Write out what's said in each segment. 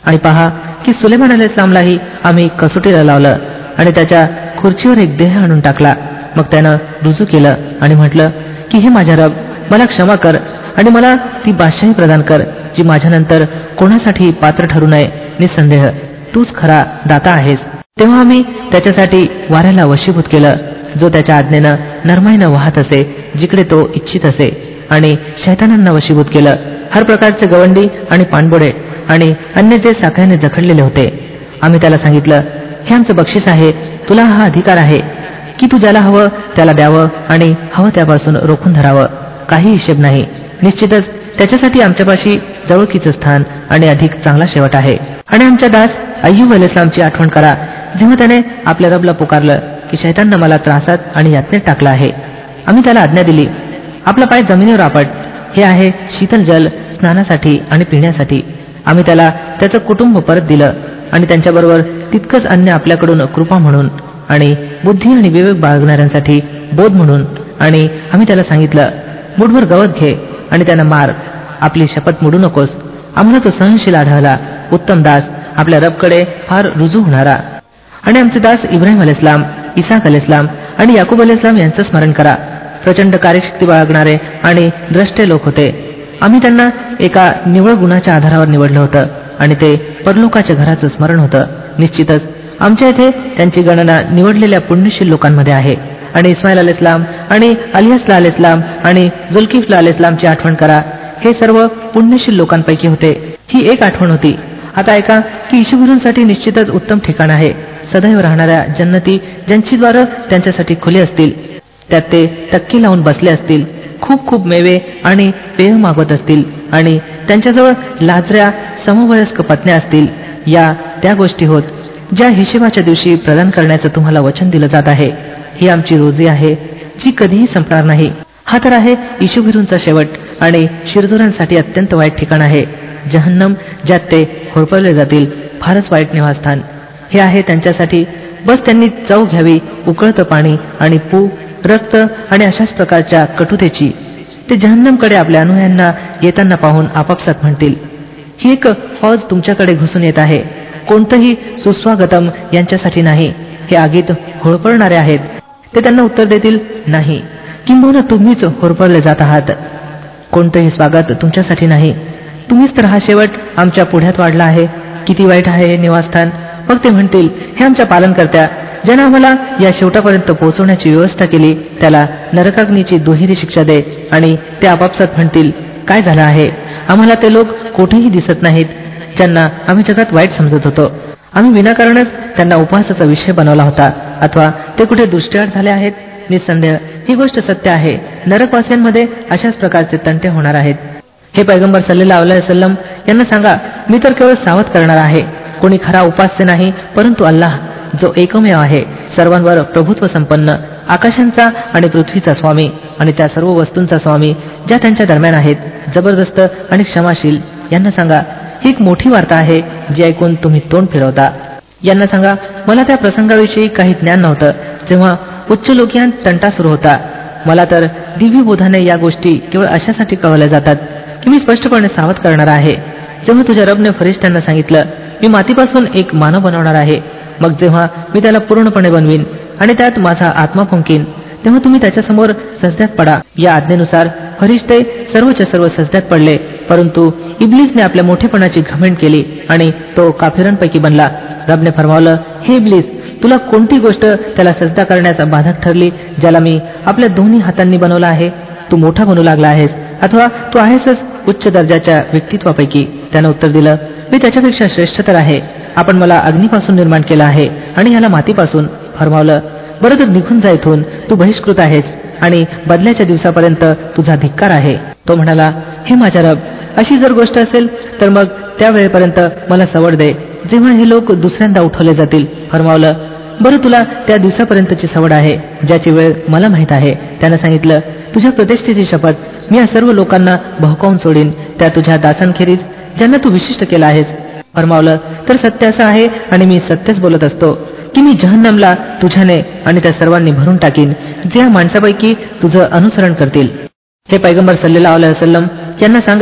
आणि पहा की सुलेमान अलैहिस्सलामलाही आम्ही कसोटीला लावलं आणि त्याच्या खुर्चीवर एक देह आणून टाकला. मग त्यानं रुजू केलं आणि म्हटलं की हे माझ्या रब, मला क्षमा कर आणि मला ती बादशाही प्रदान कर जी माझ्यानंतर कोणासाठी पात्र ठरू नये. निसंदेह तूच खरा दाता आहेस. तेव्हा आम्ही त्याच्यासाठी वाऱ्याला वशीभूत केलं, जो त्याच्या आज्ञेनं नरमाईनं वाहत असे जिकडे तो इच्छित असे, आणि शैतानांना वशीभूत केलं, हर प्रकारचे गवंडी आणि पाणबोडे आणि अन्य जे साखळ्याने जखडलेले होते. आम्ही त्याला सांगितलं, हे आमचं बक्षीस आहे, तुला हा अधिकार आहे की तू ज्याला हवं त्याला द्यावं आणि हवं त्यापासून रोखून धरावं. काही हिशेब नाही. निश्चितच त्याच्यासाठी आमच्यापाशी जवळकीचं स्थान आणि अधिक चांगला शेवट आहे. आणि आमच्या दास अय्यूब अलैहिस्सलामची आठवण करा, जेव्हा त्याने आपल्या रबला पुकारलं की शैताननं मला त्रासात आणि यातनेत टाकलं आहे. आम्ही त्याला आज्ञा दिली, आपला पाय जमिनीवर आपट, हे आहे शीतल जल स्नानासाठी आणि पिण्यासाठी. आम्ही त्याला त्याचं कुटुंब परत दिलं आणि त्यांच्याबरोबर तितकंच अन्य आपल्याकडून कृपा म्हणून आणि बुद्धी आणि विवेक बाळगणाऱ्यांसाठी बोध म्हणून. आणि आम्ही त्याला सांगितलं, मुठभर गवत घे आणि त्यानं मार, आपली शपथ मोडू नकोस. आम्हाला तो सहनशील आढळला, उत्तम दास, आपल्या रबकडे फार रुजू होणारा. आणि आमचे दास इब्राहिम अलैहिस्सलाम, इसाक अलैहिस्सलाम आणि याकूब अलैहिस्सलाम यांचं स्मरण करा. प्रचंड कार्यशक्ती बाळगणारे आणि द्रष्टे लोक होते. आम्ही त्यांना एका निवळ गुणाच्या आधारावर निवडलं होतं आणि ते परलोकाच्या घराचं स्मरण होतं. निश्चितच आमच्या इथे त्यांची गणना निवडलेल्या पुण्यशील लोकांमध्ये आहे. आणि इस्माईल अलैहिस्सलाम आणि अलियासला अलैहिस्सलाम आणि जुल्किफला अलैहिस्सलामची आठवण करा, हे सर्व पुण्यशील लोकांपैकी होते. ही एक आठवण होती. आता ऐका की ईशुगुरूंसाठी निश्चितच उत्तम ठिकाण आहे, सदैव राहणाऱ्या जन्नती, ज्यांची द्वारं त्यांच्यासाठी खुली असतील. त्यात ते टक्के लावून बसले असतील, खूप खूप मेवे आणि पेय मागवत असतील आणि त्यांच्याजवळ लाजऱ्या समवयस्क पत्न्या असतील. या त्या गोष्टी होत ज्या हिशेबाच्या दिवशी प्रदान करण्याचं तुम्हाला वचन दिलं जात आहे. ही आमची रोजी आहे जी कधीही संपणार नाही. हा तर आहे ईशुगुरूंचा शेवट आणि शिरजोरांसाठी अत्यंत वाईट ठिकाण आहे जहन्नम, ज्यात ते होरपळले जातील, फारच वाईट निवासस्थान. हे आहे त्यांच्यासाठी. बस त्यांनी चव घ्यावी उकळतं पाणी आणि पू, रक्त आणि अशाच प्रकारच्या कटुतेची. ते जहन्नमकडे आपल्या अनुयायांना येताना पाहून आपापसात म्हणतील, ही एक फौज तुमच्याकडे घुसून येत आहे. कोणतंही सुस्वागतम यांच्यासाठी नाही, हे आगीत होरपळणारे आहेत. ते त्यांना उत्तर देतील, नाही, किंबहुना तुम्हीच होरपळले जात आहात. कोणतंही स्वागत तुमच्यासाठी नाही. तुम्हीच तर हा शेवट आमच्या पुढ्यात वाढला आहे. किती वाईट आहे हे निवासस्थान. मग ते म्हणतील, हे आमच्या पालनकर्त्या, ज्यानं आम्हाला या शेवटापर्यंत पोहोचवण्याची व्यवस्था केली, त्याला नरकाग्नीची दुहेरी शिक्षा दे. आणि ते आपापसात म्हणतील, काय झालं आहे, आम्हाला ते लोक कोठेही दिसत नाहीत ज्यांना आम्ही जगात वाईट समजत होतो. आम्ही विनाकारणच त्यांना उपहासाचा विषय बनवला होता, अथवा ते कुठे दृष्टीआड झाले आहेत. निसंदेह ही गोष्ट सत्य आहे, नरकवासियांमध्ये अशाच प्रकारचे तंटे होणार आहेत. हे पैगंबर सल्लल्लाहु अलैहि वसल्लम यांना सांगा, मी तर केवळ सावध करणार आहे. कोणी खरा उपास्य नाही परंतु अल्लाह, जो एकमेव आहे, सर्वांवर प्रभुत्व संपन्न, आकाशांचा आणि पृथ्वीचा स्वामी आणि त्या सर्व वस्तूंचा स्वामी ज्या त्यांच्या दरम्यान आहेत, जबरदस्त आणि क्षमाशील. यांना सांगा, ही एक मोठी वार्ता आहे जी ऐकून तुम्ही तोंड फिरवता. यांना सांगा, मला त्या प्रसंगाविषयी काही ज्ञान नव्हतं जेव्हा उच्च लोकियान तंटा सुरू होता. मला तर दिव्य बोधाने या गोष्टी केवळ अशासाठी कळवल्या जातात की मी स्पष्टपणे सावध करणार आहे. जेव्हा तुझ्या रबने फरिश्त्यांना सांगितलं, मी मातीपासून एक मानव बनवणार आहे, मग जेव्हा मी त्याला पूर्णपणे बनवीन आणि त्यात माझा आत्मा फुंकीन, तेव्हा तुम्ही त्याच्यासमोर सजद्यात पडा. या आज्ञेनुसार फरिश्ते सर्वच्या सर्व सजद्यात पडले, परंतु इब्लिसने आपल्या मोठेपणाची घमेंड केली आणि तो काफिरांपैकी बनला. रबने फरमावलं, हे इब्लिस, तुला कोणती गोष्ट त्याला सजदा करण्यास बाधक ठरली, ज्याला मी आपल्या दोन्ही हातांनी बनवला आहे? तू मोठा बनू लागला आहेस, अथवा तू आहेसच उच्च दर्जाच्या व्यक्तित्वापैकी? त्यानं उत्तर दिलं, मी त्याच्यापेक्षा श्रेष्ठ तर आहे. आपण मला अग्नीपासून निर्माण केला आहे आणि याला मातीपासून. फरमावलं, बरं तर निघून जा इथून, तू बहिष्कृत आहेस आणि बदल्याच्या दिवसापर्यंत तुझा धिक्कार आहे. तो म्हणाला, हे माझ्या रब, अशी जर गोष्ट असेल तर मग त्या वेळेपर्यंत मला सवड दे जेव्हा हे लोक दुसऱ्यांदा उठवले जातील. फरमावलं, बरं तुला त्या दिवसापर्यंतची सवड आहे ज्याची वेळ मला माहीत आहे. त्यानं सांगितलं, तुझ्या प्रतिष्ठेची शपथ, मी या सर्व लोकांना भहकावून सोडीन, त्या तुझ्या दासांखेरीज ज्यांना तू विशिष्ट केला आहेस. फरमावलं, तर सत्य असं आहे आणि मी सत्यच बोलत असतो की मी जहन्नमला तुझ्याने आणि त्या सर्वांनी भरून टाकीन जे या माणसापैकी तुझं अनुसरण करतील. हे पैगंबर सल्लल्लाहु अलैहि वसल्लम यांना सांगा,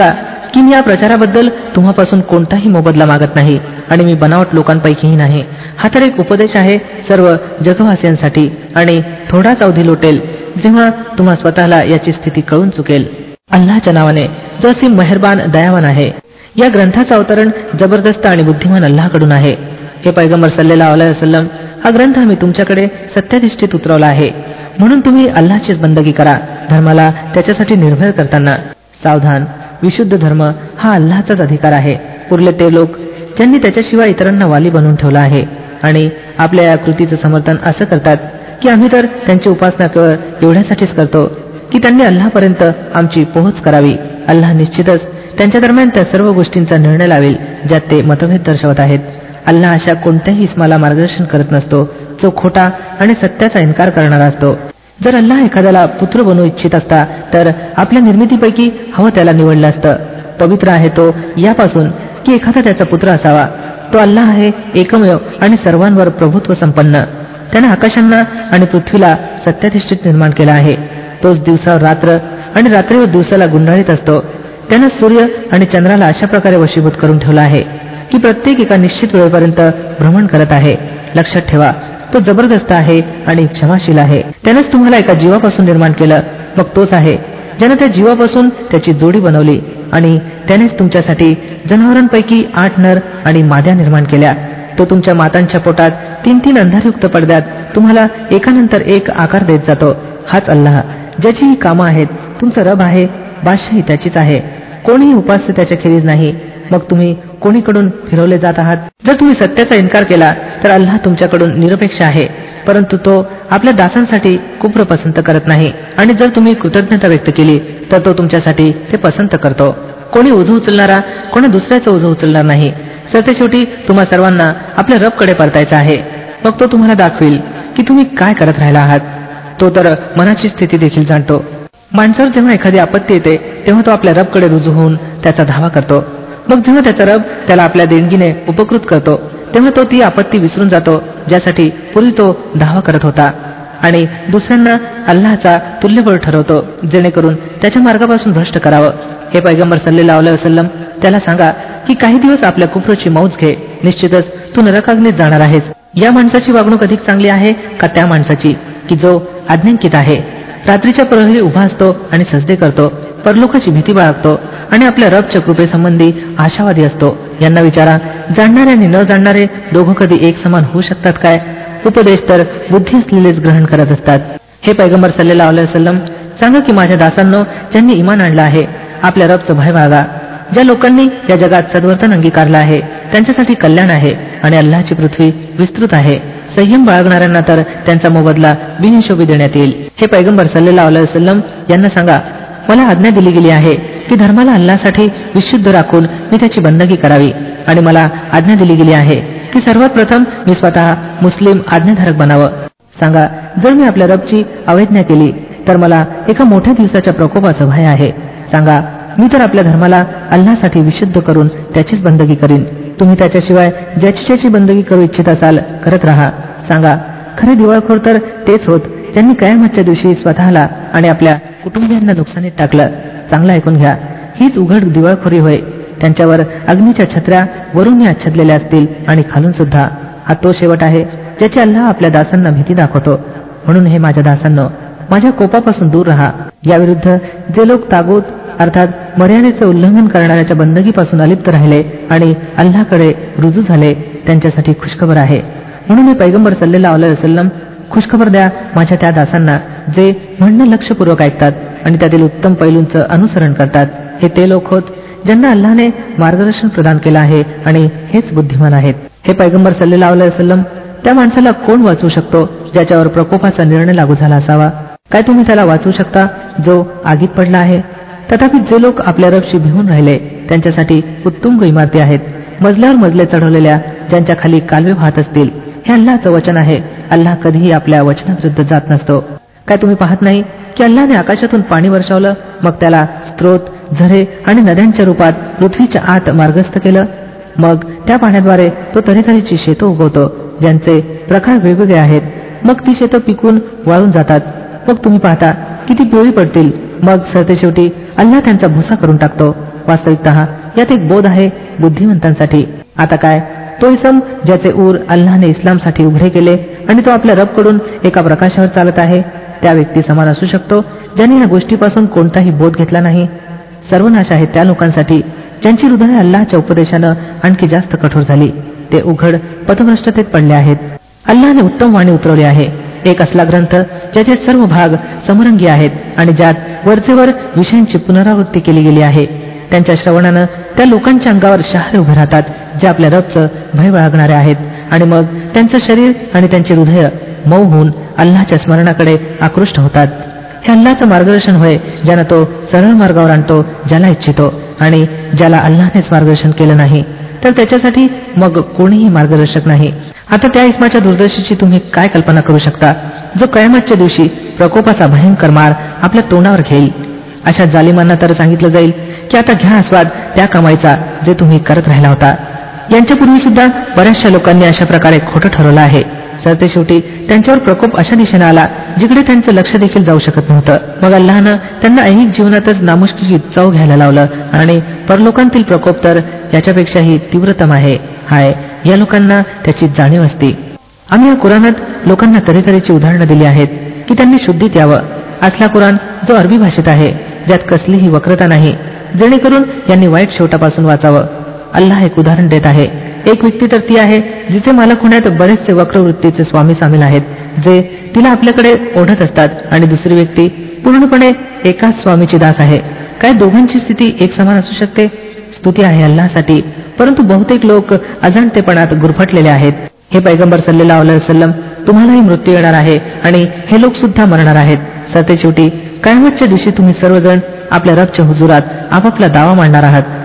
की मी या प्रचाराबद्दल तुम्हापासून कोणताही मोबदला मागत नाही आणि मी बनावट लोकांपैकीही नाही. हा तर एक उपदेश आहे सर्व जगवासियांसाठी आणि थोडाच अवधी लोटेल जेव्हा तुम्हा स्वतःला याची स्थिती कळून चुकेल. अल्लाहच्या नावाने जो असीम मेहरबान दयावान आहे. या ग्रंथाचं अवतरण जबरदस्त आणि बुद्धिमान अल्लाहकडून आहे. हे पैगंबर सल्लल्लाहु अलैहि वसल्लम, हा ग्रंथ मी तुमच्याकडे सत्याधिष्ठित उतरवला आहे म्हणून तुम्ही अल्लाहचीच बंदगी करा, धर्माला त्याच्यासाठी निर्भय करताना. सावधान, विशुद्ध धर्म हा अल्लाहचाच अधिकार आहे. उरले ते लोक ज्यांनी त्याच्याशिवाय इतरांना वाली बनवून ठेवला आहे आणि आपल्या या कृतीचं समर्थन असं करतात की आम्ही तर त्यांची उपासना केवळ एवढ्यासाठीच करतो की त्यांनी अल्लाहपर्यंत आमची पोहोच करावी. अल्लाह निश्चितच त्यांच्या दरम्यान त्या सर्व गोष्टींचा निर्णय लावेल ज्यात ते मतभेद दर्शवत आहेत. अल्लाह अशा कोणत्याही इस्माला मार्गदर्शन करत नसतो जो खोटा आणि सत्याचा इन्कार करणारा असतो. जर अल्लाह एखाद्याला पुत्र बनवू इच्छित असता तर आपल्या निर्मितीपैकी हवं त्याला निवडलं असतं. पवित्र आहे तो यापासून की एखादा त्याचा पुत्र असावा. तो अल्लाह आहे एकमेव आणि सर्वांवर प्रभुत्व संपन्न. त्याने आकाशांना आणि पृथ्वीला सत्याधिष्ठित निर्माण केला आहे. तोच दिवसावर रात्र आणि रात्रीवर दिवसाला गुंडाळीत असतो. त्यानं सूर्य आणि चंद्राला अशा प्रकारे वशीभूत करून ठेवला आहे की प्रत्येक एका निश्चित वेळेपर्यंत भ्रमण करत आहे. लक्षात ठेवा, तो जबरदस्त आहे आणि क्षमाशील आहे. त्यानंच तुम्हाला एका जीवापासून निर्माण केलं, मग तोच आहे ज्यानं त्या जीवापासून त्याची जोडी बनवली आणि त्यानेच तुमच्यासाठी जनावरांपैकी 8 नर आणि माद्या निर्माण केल्या. तो तुमच्या मातांच्या पोटात 3-3 अंधारयुक्त पडद्यात तुम्हाला एकानंतर एक आकार देत जातो. हाच अल्लाह ज्याची ही कामं आहेत तुमचा रब आहे. बादशाही त्याचीच आहे. कोणीही उपास्य त्याच्याखेरीज नाही. मग तुम्ही कोणीकडून फिरवले जात आहात? जर तुम्ही सत्याचा इन्कार केला तर अल्लाह तुमच्याकडून निरपेक्ष आहे, परंतु तो आपल्या दासांसाठी कुफ्र पसंत करत नाही. आणि जर तुम्ही कृतज्ञता व्यक्त केली तर तो तुमच्यासाठी ते पसंत करतो. कोणी ओझं उचलणारा कोणी दुसऱ्याचं ओझं उचलणार नाही. सरतेशेवटी तुम्हा सर्वांना आपल्या रबकडे परतायचं आहे. मग तो तुम्हाला दाखवेल की तुम्ही काय करत राहिला आहात. तो तर मनाची स्थिती देखील जाणतो. माणसावर जेव्हा एखादी आपत्ती येते तेव्हा तो आपल्या रबकडे रुजू होऊन त्याचा धावा करतो. मग जेव्हा त्याचा रब त्याला आपल्या देणगीने उपकृत करतो तेव्हा तो ती आपत्ती विसरून जातो ज्यासाठी पूर्वी तो धावा करत होता आणि दुसऱ्यांना अल्लाहचा तुल्यबळ ठरवतो जेणेकरून त्याच्या मार्गापासून भ्रष्ट करावं. हे पैगंबर सल्लल्लाहु अलैहि वसल्लम, त्याला सांगा की काही दिवस आपल्या कुफ्रची मौज घे. निश्चितच तू नरकाग्नीत जाणार आहेस. या माणसाची वागणूक अधिक चांगली आहे का त्या माणसाची की जो आज्ञांकित आहे, रात्रीच्या प्रहरी उभा असतो आणि सजदे करतो, परलोकाची भीती बाळगतो आणि आपल्या रबच्या कृपेसंबंधी आशावादी असतो. यांना विचारा, जाणणारे आणि न जाणणारे दोघं कधी एक समान होऊ शकतात काय? उपदेश तर बुद्धी असलेलेच ग्रहण करत असतात. हे पैगंबर सल्लल्लाहु अलैहि वसल्लम, सांगा की माझ्या दासांनो ज्यांनी इमान आणलं आहे, आपल्या रबचं भय बाळगा. ज्या लोकांनी या जगात सद्वर्तन अंगीकारलं आहे त्यांच्यासाठी कल्याण आहे आणि अल्लाहची पृथ्वी विस्तृत आहे. संयम बाळगणाऱ्यांना तर त्यांचा मोबदला बिनहिशोबी देण्यात येईल. हे पैगंबर सल्लल्लाहु अलैहि वसल्लम, यांना सांगा, मला आज्ञा दिली गेली आहे की धर्माला अल्लाहसाठी विशुद्ध राखून मी त्याची बंदगी करावी आणि मला आज्ञा दिली गेली आहे की सर्वात प्रथम मी स्वतः मुस्लिम आज्ञाधारक बनावं. सांगा, जर मी आपल्या रबची अवज्ञा केली तर मला एका मोठ्या दिवसाच्या प्रकोपाचं भय आहे. सांगा, मी तर आपल्या धर्माला अल्लाहसाठी विशुद्ध करून त्याचीच बंदगी करीन. तुम्ही त्याच्याशिवाय ज्याची ज्याची बंदगी करू इच्छित असाल करत राहा. सांगा, खरे दिवाळखोर तर तेच होत ज्यांनी कयामतच्या दिवशी स्वतःला आणि आपल्या कुटुंबियांना नुकसानीत टाकलं. चांगलं ऐकून घ्या, हीच उघड दिवाळखोरी होय. त्यांच्यावर अग्नीच्या छत्र्या वरूनही आच्छादलेल्या असतील आणि खालून सुद्धा. हा तो शेवट आहे ज्याची अल्लाह आपल्या दासांना भीती दाखवतो. म्हणून हे माझ्या दासांनो, माझ्या कोपापासून दूर राहा. याविरुद्ध जे लोक तागूत अर्थात मर्यादेचं उल्लंघन करणाऱ्याच्या बंदगीपासून अलिप्त राहिले आणि अल्लाहकडे रुजू झाले त्यांच्यासाठी खुशखबर आहे. म्हणून मी पैगंबर सल्लल्लाहु अलैहि वसल्लम, खुशखबर द्या माझ्या त्या दासांना जे म्हणणं लक्षपूर्वक ऐकतात आणि त्यातील उत्तम पैलूंचं अनुसरण करतात. हे ते लोक होत ज्यांना अल्लाहने मार्गदर्शन प्रदान केलं आहे आणि हेच बुद्धिमान आहेत. हे पैगंबर सल्लल्लाहु अलैहि वसल्लम, त्या माणसाला कोण वाचवू शकतो ज्याच्यावर प्रकोपाचा निर्णय लागू झाला असावा? काय तुम्ही त्याला वाचवू शकता जो आगीत पडला आहे? तथापि जे लोक आपल्या रबशी भिवून राहिले त्यांच्यासाठी उत्तुंग इमारती आहेत, मजल्यावर मजले चढवलेल्या, ज्यांच्या खाली कालवे वाहत असतील. हे अल्लाहचं वचन आहे. अल्लाह कधीही आपल्या वचनाविरुद्ध जात नसतो. काय तुम्ही पाहत नाही की अल्लाहने आकाशातून पाणी वर्षावलं, मग त्याला स्त्रोत, झरे आणि नद्यांच्या रूपात पृथ्वीच्या आत मार्गस्थ केलं. मग त्या पाण्याद्वारे तो तऱ्हेतऱ्हेची शेतं उगवतो ज्यांचे प्रकार वेगवेगळे आहेत. मग ती शेतं पिकून वाळून जातात. मग तुम्ही पाहता की ती पिवळी पडतील. मग सरतेशेवटी अल्लाह त्यांचा भुसा करून टाकतो वास्तविकतः यात एक बोध आहे बुद्धिमंतांसाठी. आता काय, तो इसम ज्याचे ऊर अल्लाहने इस्लामसाठी उघडे केले आणि तो आपल्या रबकडून एका प्रकाशावर चालत आहे, त्या व्यक्ती समान असू शकतो ज्यांनी या गोष्टीपासून कोणताही बोध घेतला नाही. सर्वनाश आहे त्या लोकांसाठी ज्यांची हृदय अल्लाहच्या उपदेशानं आणखी जास्त कठोर झाली. ते उघड पथभ्रष्टतेत पडले आहेत. अल्लाहने उत्तम वाणी उतरवली आहे, एक असला ग्रंथ ज्याचे सर्व भाग समरंगी आहेत आणि ज्यात वरचेवर विषयांची पुनरावृत्ती केली गेली आहे. त्यांच्या श्रवणानं त्या लोकांच्या अंगावर शहारे उभे राहतात जे आपल्या रबचं भय बाळगणारे आहेत, आणि मग त्यांचं शरीर आणि त्यांचे हृदय मऊ होऊन अल्लाहच्या स्मरणाकडे आकृष्ट होतात. हे अल्लाहचं मार्गदर्शन होय, ज्यानं तो सरळ मार्गावर आणतो ज्याला इच्छितो, आणि ज्याला अल्लाहनेच मार्गदर्शन केलं नाही तर त्याच्यासाठी मग कोणीही मार्गदर्शक नाही. आता त्या इस्माच्या दुर्दशेची तुम्ही काय कल्पना करू शकता, जो कयामतच्या दिवशी प्रकोपाचा भयंकर मार आपल्या तोंडावर घेईल. अशा जालिमांना तर सांगितलं जाईल की आता घ्या आस्वाद त्या कमाईचा जे तुम्ही करत राहिला होता. यांच्यापूर्वी सुद्धा बऱ्याचशा लोकांनी अशा प्रकारे खोटं ठरवलं आहे. सरते शेवटी त्यांच्यावर प्रकोप अशा दिशेने आला जिकडे त्यांचं लक्ष देखील जाऊ शकत नव्हतं. मग अल्लाहनं त्यांना ऐहिक जीवनातच नामुष्कीची चव घ्यायला लावलं, आणि परलोकांतील प्रकोप तर याच्यापेक्षाही तीव्रतम आहे. हाय, या लोकांना त्याची जाणीव असते. आम्ही या कुराणात लोकांना तऱ्हेतऱ्हेची उदाहरणं दिली आहेत की त्यांनी शुद्धीत यावं. असला कुराण जो अरबी भाषेत आहे, ज्यात कसलीही वक्रता नाही, जेणेकरून यांनी वाईट शेवटापासून वाचावं. अल्लाह एक उदाहरण देत आहे. एक व्यक्ती तर ती आहे जिचे मालक होण्यात बरेचसे वक्रवृत्तीचे स्वामी सामील आहेत, जे तिला आपल्याकडे ओढत असतात, आणि दुसरी व्यक्ती पूर्णपणे एकाच स्वामीची दास आहे. काय दोघांची स्थिती एक समान असू शकते? स्तुती आहे अल्लाहसाठी, परंतु बहुतेक लोक अजाणतेपणात गुरफटलेले आहेत. हे पैगंबर सल्लल्लाहु अलैहि वसल्लम, तुम्हालाही मृत्यू येणार आहे आणि हे लोक सुद्धा मरणार आहेत. सरते शेवटी कयामतच्या दिवशी तुम्ही सर्वजण आपल्या रबच्या हुजुरात आपापला दावा मांडणार आहात.